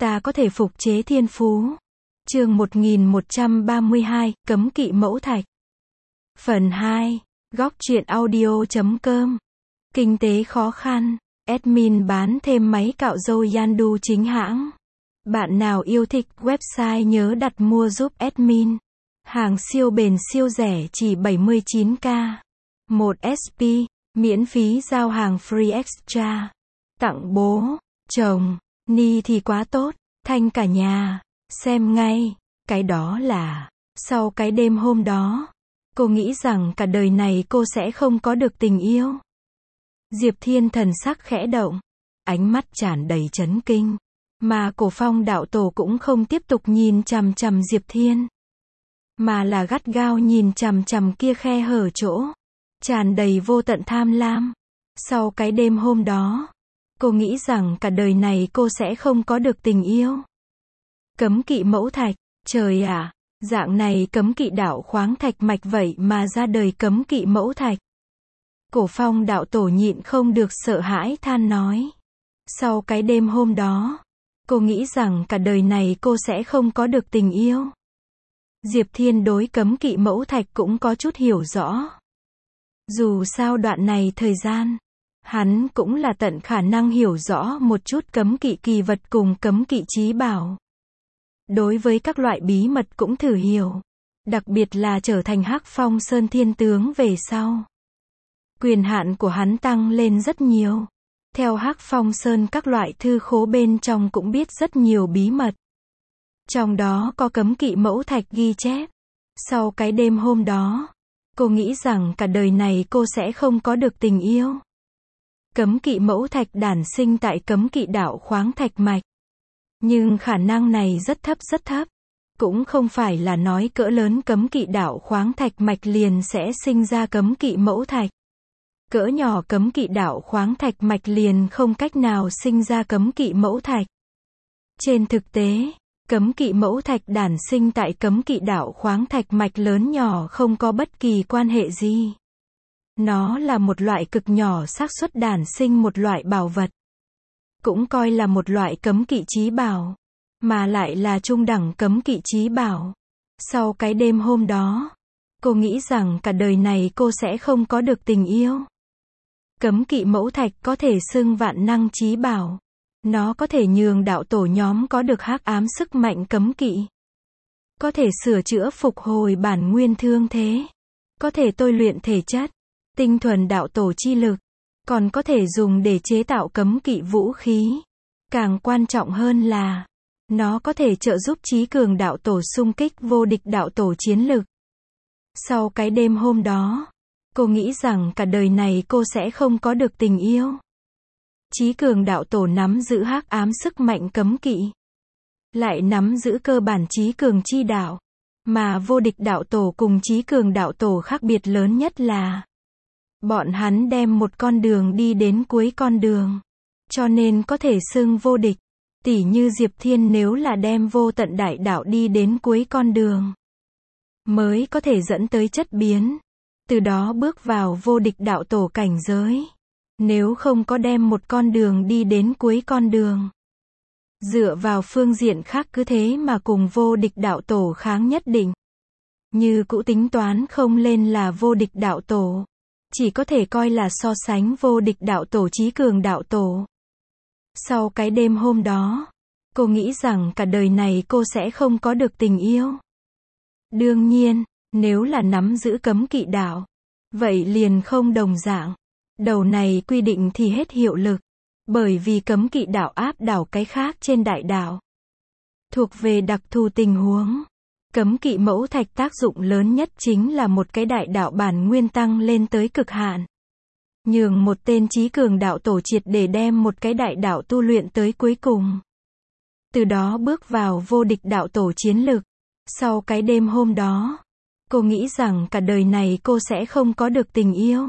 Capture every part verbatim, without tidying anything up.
ta có thể phục chế thiên phú. Chương một nghìn một trăm ba mươi hai, cấm kỵ mẫu thạch. Phần hai, góc truyện audio chấm com. Kinh tế khó khăn, admin bán thêm máy cạo râu Yandu chính hãng. Bạn nào yêu thích website nhớ đặt mua giúp admin. Hàng siêu bền siêu rẻ chỉ bảy mươi chín k. một ét pê, miễn phí giao hàng free extra. Tặng bố, chồng, ni thì quá tốt, thanh cả nhà. Xem ngay, cái đó là, sau cái đêm hôm đó, cô nghĩ rằng cả đời này cô sẽ không có được tình yêu. Diệp Thiên thần sắc khẽ động, ánh mắt tràn đầy chấn kinh, mà Cổ Phong đạo tổ cũng không tiếp tục nhìn chằm chằm Diệp Thiên, mà là gắt gao nhìn chằm chằm kia khe hở chỗ, tràn đầy vô tận tham lam. Sau cái đêm hôm đó, cô nghĩ rằng cả đời này cô sẽ không có được tình yêu. Cấm kỵ mẫu thạch, trời ạ, dạng này cấm kỵ đạo khoáng thạch mạch vậy mà ra đời cấm kỵ mẫu thạch. Cổ Phong đạo tổ nhịn không được sợ hãi than nói. Sau cái đêm hôm đó, cô nghĩ rằng cả đời này cô sẽ không có được tình yêu. Diệp Thiên đối cấm kỵ mẫu thạch cũng có chút hiểu rõ. Dù sao đoạn này thời gian, hắn cũng là tận khả năng hiểu rõ một chút cấm kỵ kỳ vật cùng cấm kỵ chí bảo. Đối với các loại bí mật cũng thử hiểu. Đặc biệt là trở thành Hắc Phong Sơn Thiên Tướng về sau. Quyền hạn của hắn tăng lên rất nhiều. Theo Hắc Phong Sơn các loại thư khố bên trong cũng biết rất nhiều bí mật. Trong đó có cấm kỵ mẫu thạch ghi chép. Sau cái đêm hôm đó, cô nghĩ rằng cả đời này cô sẽ không có được tình yêu. Cấm kỵ mẫu thạch đản sinh tại cấm kỵ đạo khoáng thạch mạch. Nhưng khả năng này rất thấp rất thấp. Cũng không phải là nói cỡ lớn cấm kỵ đạo khoáng thạch mạch liền sẽ sinh ra cấm kỵ mẫu thạch. Cỡ nhỏ cấm kỵ đạo khoáng thạch mạch liền không cách nào sinh ra cấm kỵ mẫu thạch. Trên thực tế, cấm kỵ mẫu thạch đản sinh tại cấm kỵ đạo khoáng thạch mạch lớn nhỏ không có bất kỳ quan hệ gì. Nó là một loại cực nhỏ xác suất đản sinh một loại bảo vật. Cũng coi là một loại cấm kỵ chí bảo, mà lại là trung đẳng cấm kỵ chí bảo. Sau cái đêm hôm đó, cô nghĩ rằng cả đời này cô sẽ không có được tình yêu. Cấm kỵ mẫu thạch có thể xưng vạn năng chí bảo. Nó có thể nhường đạo tổ nhóm có được hắc ám sức mạnh cấm kỵ. Có thể sửa chữa phục hồi bản nguyên thương thế. Có thể tôi luyện thể chất, tinh thuần đạo tổ chi lực. Còn có thể dùng để chế tạo cấm kỵ vũ khí. Càng quan trọng hơn là, nó có thể trợ giúp trí cường đạo tổ xung kích vô địch đạo tổ chiến lực. Sau cái đêm hôm đó, cô nghĩ rằng cả đời này cô sẽ không có được tình yêu. Trí cường đạo tổ nắm giữ hắc ám sức mạnh cấm kỵ. Lại nắm giữ cơ bản trí cường chi đạo. Mà vô địch đạo tổ cùng trí cường đạo tổ khác biệt lớn nhất là bọn hắn đem một con đường đi đến cuối con đường. Cho nên có thể xưng vô địch. Tỉ như Diệp Thiên nếu là đem vô tận đại đạo đi đến cuối con đường, mới có thể dẫn tới chất biến. Từ đó bước vào vô địch đạo tổ cảnh giới. Nếu không có đem một con đường đi đến cuối con đường, dựa vào phương diện khác cứ thế mà cùng vô địch đạo tổ kháng nhất định. Như cũ tính toán không lên là vô địch đạo tổ. Chỉ có thể coi là so sánh vô địch đạo tổ trí cường đạo tổ. Sau cái đêm hôm đó, cô nghĩ rằng cả đời này cô sẽ không có được tình yêu. Đương nhiên, nếu là nắm giữ cấm kỵ đạo, vậy liền không đồng dạng. Đầu này quy định thì hết hiệu lực. Bởi vì cấm kỵ đạo áp đảo cái khác trên đại đạo. Thuộc về đặc thù tình huống. Cấm kỵ mẫu thạch tác dụng lớn nhất chính là một cái đại đạo bản nguyên tăng lên tới cực hạn. Nhường một tên trí cường đạo tổ triệt để đem một cái đại đạo tu luyện tới cuối cùng. Từ đó bước vào vô địch đạo tổ chiến lực. Sau cái đêm hôm đó, cô nghĩ rằng cả đời này cô sẽ không có được tình yêu.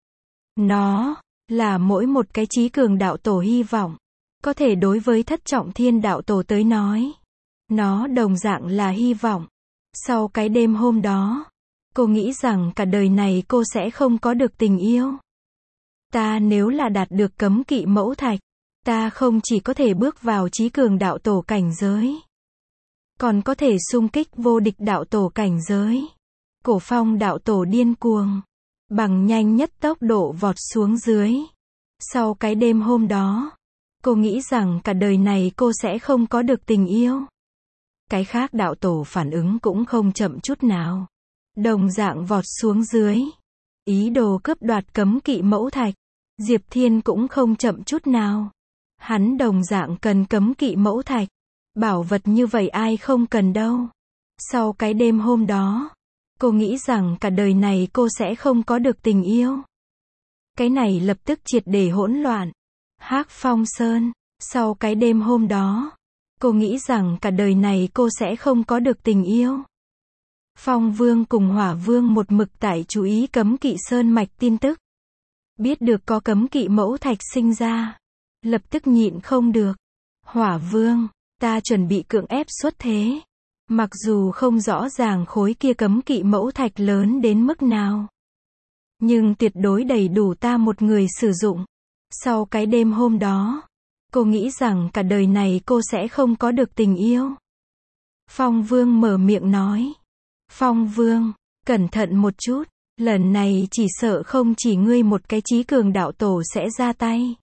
Nó là mỗi một cái trí cường đạo tổ hy vọng. Có thể đối với thất trọng thiên đạo tổ tới nói, nó đồng dạng là hy vọng. Sau cái đêm hôm đó, cô nghĩ rằng cả đời này cô sẽ không có được tình yêu. Ta nếu là đạt được cấm kỵ mẫu thạch, Ta không chỉ có thể bước vào trí cường đạo tổ cảnh giới, còn có thể xung kích vô địch đạo tổ cảnh giới. Cổ Phong đạo tổ điên cuồng, bằng nhanh nhất tốc độ vọt xuống dưới. Sau cái đêm hôm đó, cô nghĩ rằng cả đời này cô sẽ không có được tình yêu. Cái khác đạo tổ phản ứng cũng không chậm chút nào, đồng dạng vọt xuống dưới, ý đồ cướp đoạt cấm kỵ mẫu thạch. Diệp Thiên cũng không chậm chút nào, hắn đồng dạng cần cấm kỵ mẫu thạch. Bảo vật như vậy ai không cần đâu. Sau cái đêm hôm đó, cô nghĩ rằng cả đời này cô sẽ không có được tình yêu. Cái này lập tức triệt để hỗn loạn. Hắc Phong Sơn, sau cái đêm hôm đó, cô nghĩ rằng cả đời này cô sẽ không có được tình yêu. Phong Vương cùng Hỏa Vương một mực tại chú ý cấm kỵ sơn mạch tin tức. Biết được có cấm kỵ mẫu thạch sinh ra, lập tức nhịn không được. Hỏa Vương, ta chuẩn bị cưỡng ép xuất thế. Mặc dù không rõ ràng khối kia cấm kỵ mẫu thạch lớn đến mức nào, nhưng tuyệt đối đầy đủ ta một người sử dụng. Sau cái đêm hôm đó, cô nghĩ rằng cả đời này cô sẽ không có được tình yêu. Phong Vương mở miệng nói. Phong Vương, cẩn thận một chút, lần này chỉ sợ không chỉ ngươi một cái trí cường đạo tổ sẽ ra tay.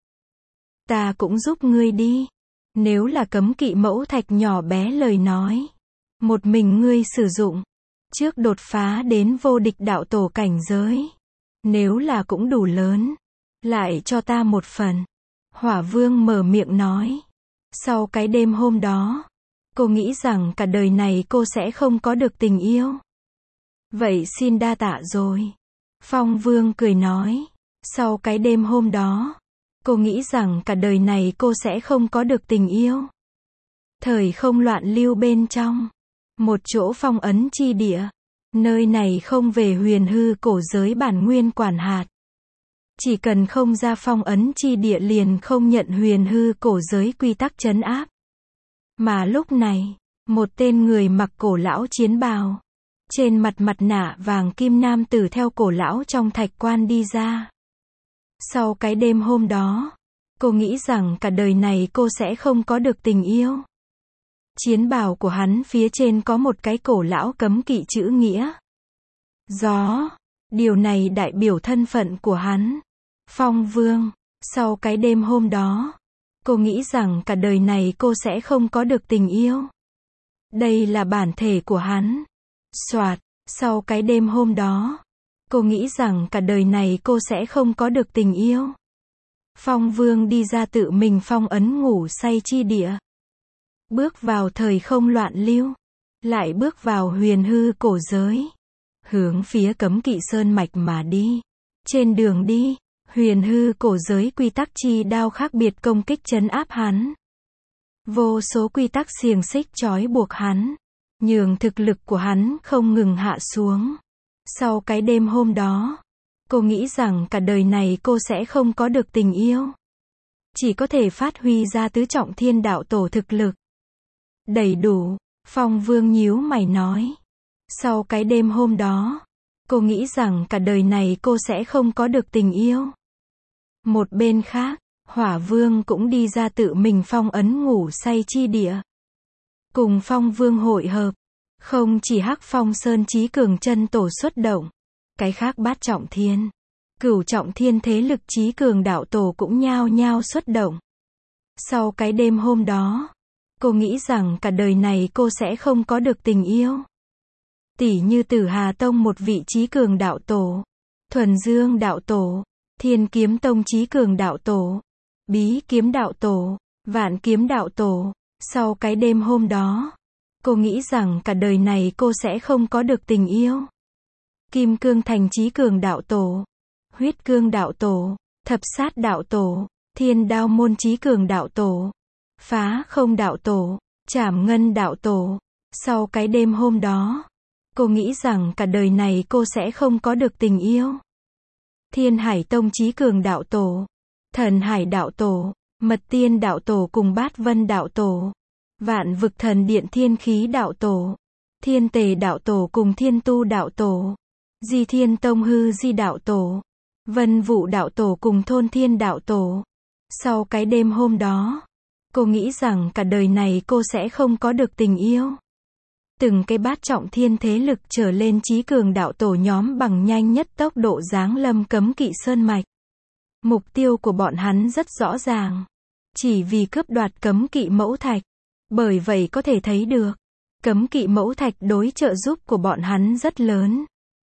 Ta cũng giúp ngươi đi. Nếu là cấm kỵ mẫu thạch nhỏ bé lời nói, một mình ngươi sử dụng, trước đột phá đến vô địch đạo tổ cảnh giới. Nếu là cũng đủ lớn, lại cho ta một phần. Hỏa Vương mở miệng nói. Sau cái đêm hôm đó, cô nghĩ rằng cả đời này cô sẽ không có được tình yêu. Vậy xin đa tạ rồi. Phong Vương cười nói. Sau cái đêm hôm đó, cô nghĩ rằng cả đời này cô sẽ không có được tình yêu. Thời không loạn lưu bên trong, một chỗ phong ấn chi địa. Nơi này không về huyền hư cổ giới bản nguyên quản hạt. Chỉ cần không ra phong ấn chi địa liền không nhận huyền hư cổ giới quy tắc trấn áp. Mà lúc này, một tên người mặc cổ lão chiến bào, trên mặt mặt nạ vàng kim nam tử theo cổ lão trong thạch quan đi ra. Sau cái đêm hôm đó, cô nghĩ rằng cả đời này cô sẽ không có được tình yêu. Chiến bào của hắn phía trên có một cái cổ lão cấm kỵ chữ nghĩa. Gió, điều này đại biểu thân phận của hắn. Phong Vương, sau cái đêm hôm đó, cô nghĩ rằng cả đời này cô sẽ không có được tình yêu. Đây là bản thể của hắn. Soạt, sau cái đêm hôm đó, cô nghĩ rằng cả đời này cô sẽ không có được tình yêu. Phong Vương đi ra tự mình phong ấn ngủ say chi địa. Bước vào thời không loạn lưu, lại bước vào huyền hư cổ giới, hướng phía cấm kỵ sơn mạch mà đi. Trên đường đi, huyền hư cổ giới quy tắc chi đao khác biệt công kích trấn áp hắn. Vô số quy tắc xiềng xích trói buộc hắn, nhường thực lực của hắn không ngừng hạ xuống. Sau cái đêm hôm đó, cô nghĩ rằng cả đời này cô sẽ không có được tình yêu. Chỉ có thể phát huy ra tứ trọng thiên đạo tổ thực lực. Đầy đủ, Phong Vương nhíu mày nói. Sau cái đêm hôm đó, cô nghĩ rằng cả đời này cô sẽ không có được tình yêu. Một bên khác, Hỏa Vương cũng đi ra tự mình phong ấn ngủ say chi địa. Cùng Phong Vương hội hợp, không chỉ Hắc Phong Sơn trí cường chân tổ xuất động, cái khác bát trọng thiên, cửu trọng thiên thế lực trí cường đạo tổ cũng nhao nhao xuất động. Sau cái đêm hôm đó, cô nghĩ rằng cả đời này cô sẽ không có được tình yêu. Tỷ như Tử Hà Tông một vị trí cường đạo tổ, Thuần Dương đạo tổ, Thiên Kiếm Tông trí cường đạo tổ, Bí Kiếm đạo tổ, Vạn Kiếm đạo tổ. Sau cái đêm hôm đó, cô nghĩ rằng cả đời này cô sẽ không có được tình yêu. Kim Cương Thành trí cường đạo tổ, Huyết Cương đạo tổ, Thập Sát đạo tổ, Thiên Đao môn trí cường đạo tổ, Phá Không đạo tổ, Trảm Ngân đạo tổ. Sau cái đêm hôm đó, cô nghĩ rằng cả đời này cô sẽ không có được tình yêu. Thiên Hải Tông trí cường đạo tổ, Thần Hải đạo tổ, Mật Tiên đạo tổ cùng Bát Vân đạo tổ, Vạn Vực Thần Điện Thiên Khí đạo tổ, Thiên Tề đạo tổ cùng Thiên Tu đạo tổ, Di Thiên Tông Hư Di đạo tổ, Vân Vũ đạo tổ cùng Thôn Thiên đạo tổ, Sau cái đêm hôm đó, cô nghĩ rằng cả đời này cô sẽ không có được tình yêu. Từng cái bát trọng thiên thế lực trở lên chí cường đạo tổ nhóm bằng nhanh nhất tốc độ giáng lâm cấm kỵ sơn mạch. Mục tiêu của bọn hắn rất rõ ràng. Chỉ vì cướp đoạt cấm kỵ mẫu thạch. Bởi vậy có thể thấy được, cấm kỵ mẫu thạch đối trợ giúp của bọn hắn rất lớn.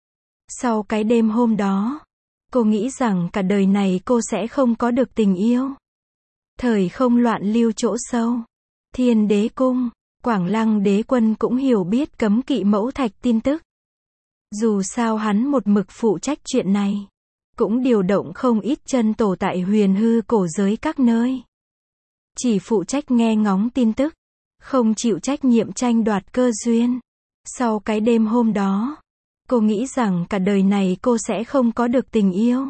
Sau cái đêm hôm đó, cô nghĩ rằng cả đời này cô sẽ không có được tình yêu. Thời không loạn lưu chỗ sâu, Thiên Đế Cung, Quảng Lăng Đế Quân cũng hiểu biết cấm kỵ mẫu thạch tin tức. Dù sao hắn một mực phụ trách chuyện này, cũng điều động không ít chân tổ tại huyền hư cổ giới các nơi. Chỉ phụ trách nghe ngóng tin tức, không chịu trách nhiệm tranh đoạt cơ duyên. Sau cái đêm hôm đó, cô nghĩ rằng cả đời này cô sẽ không có được tình yêu.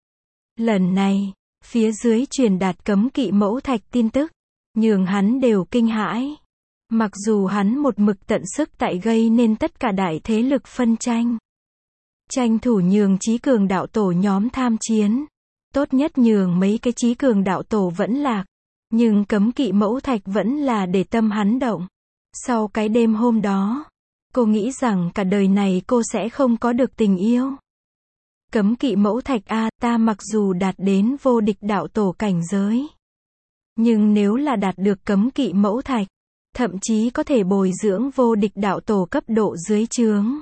Lần này, phía dưới truyền đạt cấm kỵ mẫu thạch tin tức, nhường hắn đều kinh hãi. Mặc dù hắn một mực tận sức tại gây nên tất cả đại thế lực phân tranh. Tranh thủ nhường chí cường đạo tổ nhóm tham chiến. Tốt nhất nhường mấy cái chí cường đạo tổ vẫn lạc. Nhưng cấm kỵ mẫu thạch vẫn là để tâm hắn động. Sau cái đêm hôm đó, cô nghĩ rằng cả đời này cô sẽ không có được tình yêu. Cấm kỵ mẫu thạch a, ta mặc dù đạt đến vô địch đạo tổ cảnh giới. Nhưng nếu là đạt được cấm kỵ mẫu thạch, thậm chí có thể bồi dưỡng vô địch đạo tổ cấp độ dưới trướng.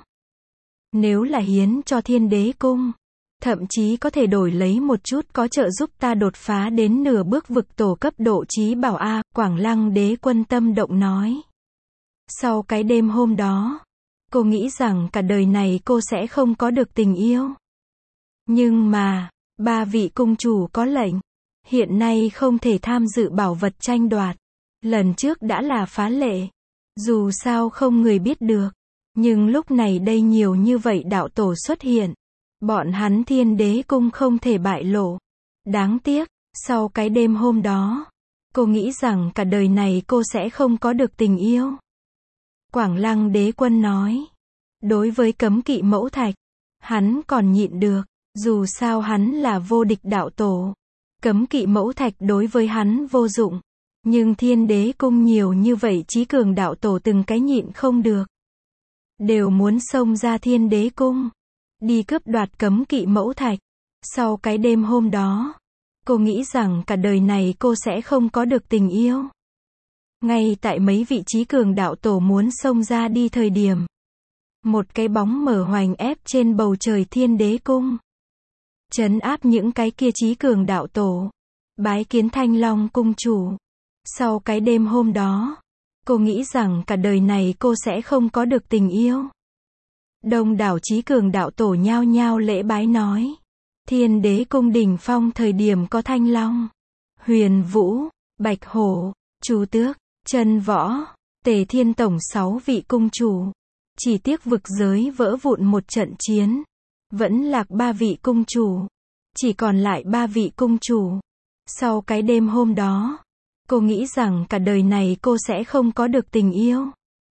Nếu là hiến cho Thiên Đế Cung, thậm chí có thể đổi lấy một chút có trợ giúp ta đột phá đến nửa bước vực tổ cấp độ chí bảo a, Quảng Lăng Đế Quân tâm động nói. Sau cái đêm hôm đó, cô nghĩ rằng cả đời này cô sẽ không có được tình yêu. Nhưng mà, ba vị cung chủ có lệnh, hiện nay không thể tham dự bảo vật tranh đoạt. Lần trước đã là phá lệ. Dù sao không người biết được. Nhưng lúc này đây nhiều như vậy đạo tổ xuất hiện. Bọn hắn Thiên Đế Cung không thể bại lộ. Đáng tiếc, sau cái đêm hôm đó, cô nghĩ rằng cả đời này cô sẽ không có được tình yêu. Quảng Lăng Đế Quân nói. Đối với cấm kỵ mẫu thạch, hắn còn nhịn được. Dù sao hắn là vô địch đạo tổ. Cấm kỵ mẫu thạch đối với hắn vô dụng. Nhưng Thiên Đế Cung nhiều như vậy chí cường đạo tổ từng cái nhịn không được. Đều muốn xông ra Thiên Đế Cung. Đi cướp đoạt cấm kỵ mẫu thạch. Sau cái đêm hôm đó, cô nghĩ rằng cả đời này cô sẽ không có được tình yêu. Ngay tại mấy vị chí cường đạo tổ muốn xông ra đi thời điểm. Một cái bóng mở hoành ép trên bầu trời Thiên Đế Cung. Trấn áp những cái kia chí cường đạo tổ. Bái kiến Thanh Long Cung chủ. Sau cái đêm hôm đó, cô nghĩ rằng cả đời này cô sẽ không có được tình yêu. Đông đảo chí cường đạo tổ nhao nhao lễ bái nói. Thiên Đế Cung đỉnh phong thời điểm có Thanh Long, Huyền Vũ, Bạch Hổ, Chu Tước, Chân Võ, Tề Thiên tổng sáu vị cung chủ. Chỉ tiếc vực giới vỡ vụn một trận chiến. Vẫn lạc ba vị cung chủ. Chỉ còn lại ba vị cung chủ. Sau cái đêm hôm đó, cô nghĩ rằng cả đời này cô sẽ không có được tình yêu.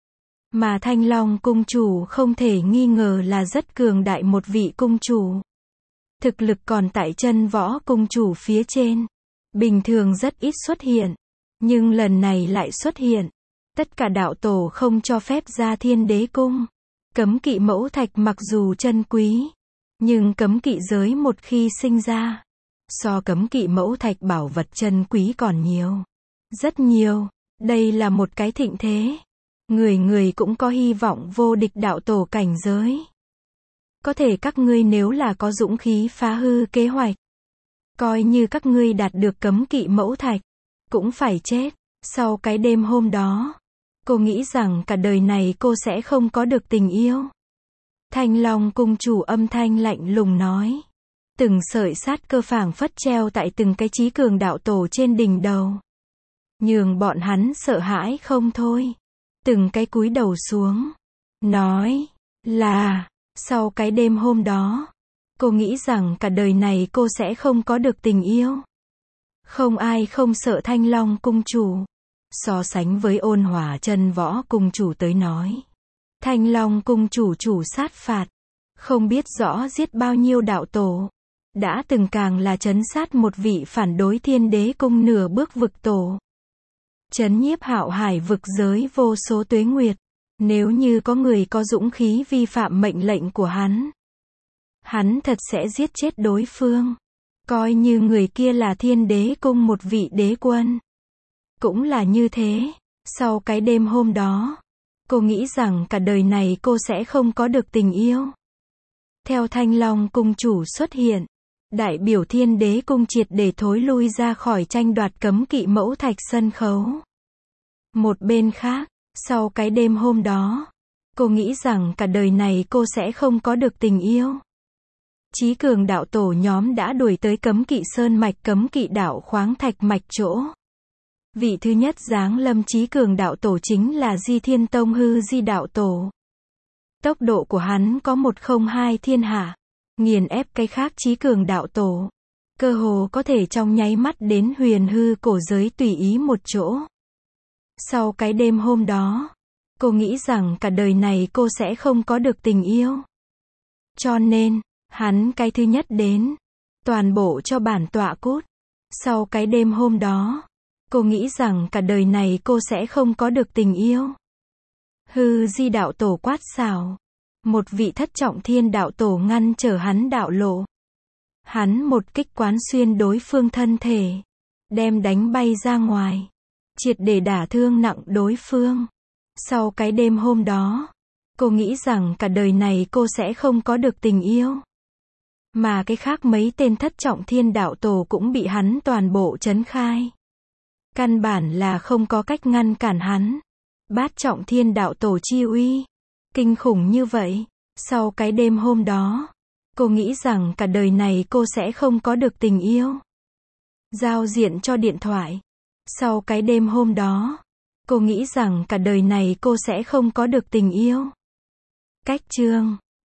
Mà Thanh Long cung chủ không thể nghi ngờ là rất cường đại một vị cung chủ. Thực lực còn tại Chân Võ cung chủ phía trên. Bình thường rất ít xuất hiện. Nhưng lần này lại xuất hiện. Tất cả đạo tổ không cho phép ra Thiên Đế Cung. Cấm kỵ mẫu thạch mặc dù chân quý. Nhưng cấm kỵ giới một khi sinh ra. So cấm kỵ mẫu thạch bảo vật chân quý còn nhiều. Rất nhiều. Đây là một cái thịnh thế. Người người cũng có hy vọng vô địch đạo tổ cảnh giới. Có thể các ngươi nếu là có dũng khí phá hư kế hoạch. Coi như các ngươi đạt được cấm kỵ mẫu thạch. Cũng phải chết. Sau cái đêm hôm đó. Cô nghĩ rằng cả đời này cô sẽ không có được tình yêu. Thanh Long cung chủ âm thanh lạnh lùng nói. Từng sợi sát cơ phảng phất treo tại từng cái chí cường đạo tổ trên đỉnh đầu. Nhường bọn hắn sợ hãi không thôi. Từng cái cúi đầu xuống. Nói là, sau cái đêm hôm đó, cô nghĩ rằng cả đời này cô sẽ không có được tình yêu. Không ai không sợ Thanh Long cung chủ. So sánh với Ôn Hòa Chân Võ cung chủ tới nói. Thanh Long cung chủ chủ sát phạt. Không biết rõ giết bao nhiêu đạo tổ. đã từng càng là trấn sát một vị phản đối Thiên Đế cung nửa bước vực tổ. Trấn nhiếp hạo hải vực giới vô số tuế nguyệt. Nếu như có người có dũng khí vi phạm mệnh lệnh của hắn, hắn thật sẽ giết chết đối phương. Coi như người kia là Thiên Đế cung một vị đế quân. Cũng là như thế. Sau cái đêm hôm đó, cô nghĩ rằng cả đời này cô sẽ không có được tình yêu. Theo Thanh Long cung chủ xuất hiện, đại biểu Thiên Đế cung triệt để thối lui ra khỏi tranh đoạt cấm kỵ mẫu thạch sân khấu. Một bên khác, sau cái đêm hôm đó, cô nghĩ rằng cả đời này cô sẽ không có được tình yêu. Chí cường đạo tổ nhóm đã đuổi tới cấm kỵ sơn mạch cấm kỵ đạo khoáng thạch mạch chỗ. Vị thứ nhất giáng lâm chí cường đạo tổ chính là Di Thiên Tông Hư Di đạo tổ. Tốc độ của hắn có một không hai thiên hạ, nghiền ép cái khác chí cường đạo tổ. Cơ hồ có thể trong nháy mắt đến huyền hư cổ giới tùy ý một chỗ. Sau cái đêm hôm đó, cô nghĩ rằng cả đời này cô sẽ không có được tình yêu. Cho nên, hắn cái thứ nhất đến, toàn bộ cho bản tọa cút. Sau cái đêm hôm đó, cô nghĩ rằng cả đời này cô sẽ không có được tình yêu. Hư Di đạo tổ quát xào. Một vị thất trọng thiên đạo tổ ngăn trở hắn đạo lộ. Hắn một kích quán xuyên đối phương thân thể, đem đánh bay ra ngoài, triệt để đả thương nặng đối phương. Sau cái đêm hôm đó, cô nghĩ rằng cả đời này cô sẽ không có được tình yêu. Mà cái khác mấy tên thất trọng thiên đạo tổ cũng bị hắn toàn bộ trấn khai. Căn bản là không có cách ngăn cản hắn. Bát trọng thiên đạo tổ chi uy kinh khủng như vậy. Sau cái đêm hôm đó, cô nghĩ rằng cả đời này cô sẽ không có được tình yêu. Giao diện cho điện thoại. Sau cái đêm hôm đó, cô nghĩ rằng cả đời này cô sẽ không có được tình yêu. Cách chương